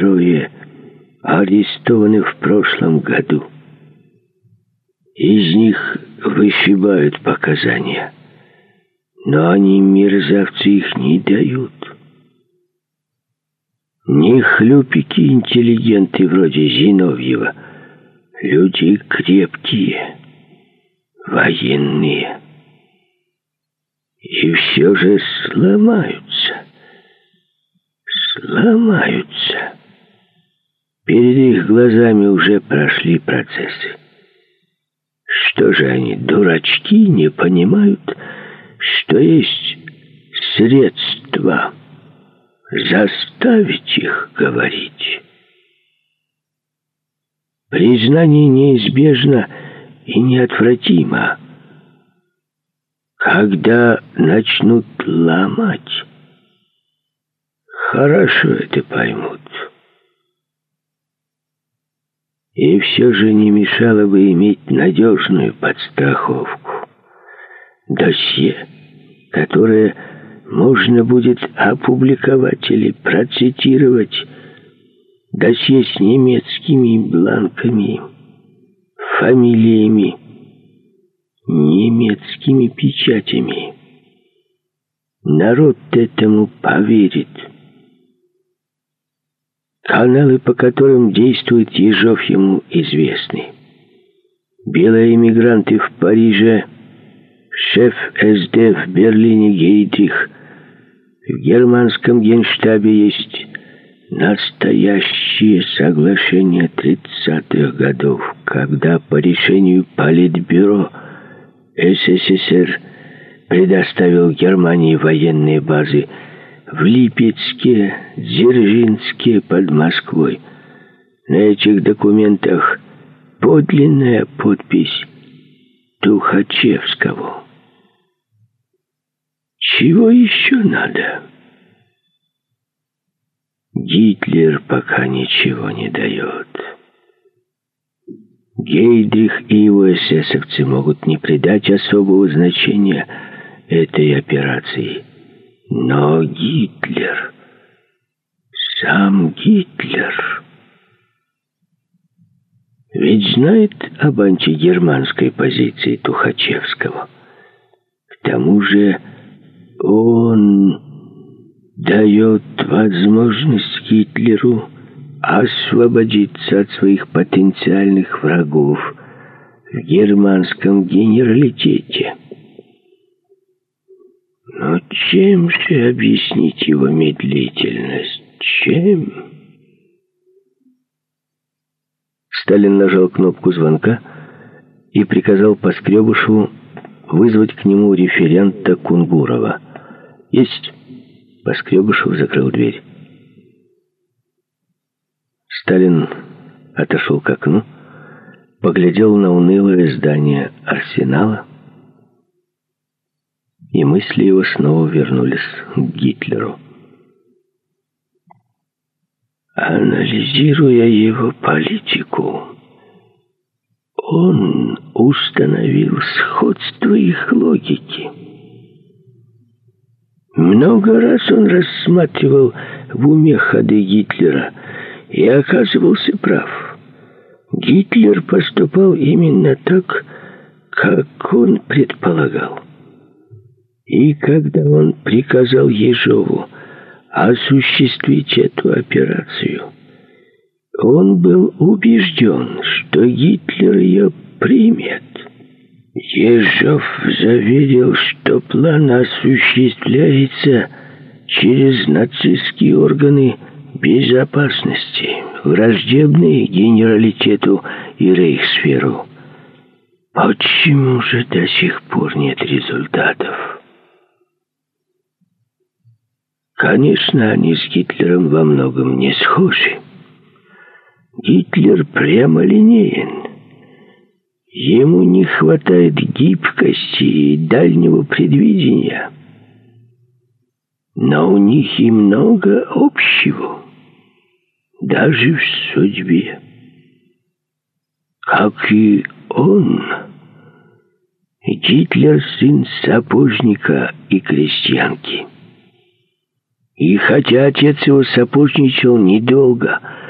трое арестованы в прошлом году. Из них вышибают показания, но они, мерзавцы, их не дают. Не хлюпики-интеллигенты вроде Зиновьева, люди крепкие, военные. И все же сломаются. Перед их глазами уже прошли процессы. Что же они, дурачки, не понимают, что есть средства заставить их говорить? Признание неизбежно и неотвратимо. Когда начнут ломать, хорошо это поймут. И все же не мешало бы иметь надежную подстраховку. Досье, которое можно будет опубликовать или процитировать. Досье с немецкими бланками, фамилиями, немецкими печатями. Народ этому поверит. Каналы, по которым действует Ежов, ему известны. Белые эмигранты в Париже, шеф СД в Берлине Гейдрих. В германском генштабе есть настоящие соглашения 30-х годов, когда по решению Политбюро СССР предоставил Германии военные базы в Липецке, Дзержинске, под Москвой. На этих документах подлинная подпись Тухачевского. Чего еще надо? Гитлер пока ничего не дает. Гейдрих и его эсэсовцы могут не придать особого значения этой операции. Но Гитлер, сам Гитлер, ведь знает об антигерманской позиции Тухачевского. К тому же он дает возможность Гитлеру освободиться от своих потенциальных врагов в германском генералитете. Но чем же объяснить его медлительность? Чем? Сталин нажал кнопку звонка и приказал Поскребышеву вызвать к нему референта Кунгурова. «Есть!» Поскребышев закрыл дверь. Сталин отошел к окну, поглядел на унылое здание арсенала, и мысли его снова вернулись к Гитлеру. Анализируя его политику, он установил сходство их логики. Много раз он рассматривал в уме ходы Гитлера и оказывался прав. Гитлер поступал именно так, как он предполагал. И когда он приказал Ежову осуществить эту операцию, он был убежден, что Гитлер ее примет. Ежов заверил, что план осуществляется через нацистские органы безопасности, враждебные генералитету и рейхсферу. Почему же до сих пор нет результатов? Конечно, они с Гитлером во многом не схожи. Гитлер прямолинеен. Ему не хватает гибкости и дальнего предвидения. Но у них и много общего, даже в судьбе. Как и он, Гитлер сын сапожника и крестьянки. И хотя отец его сопутничал недолго,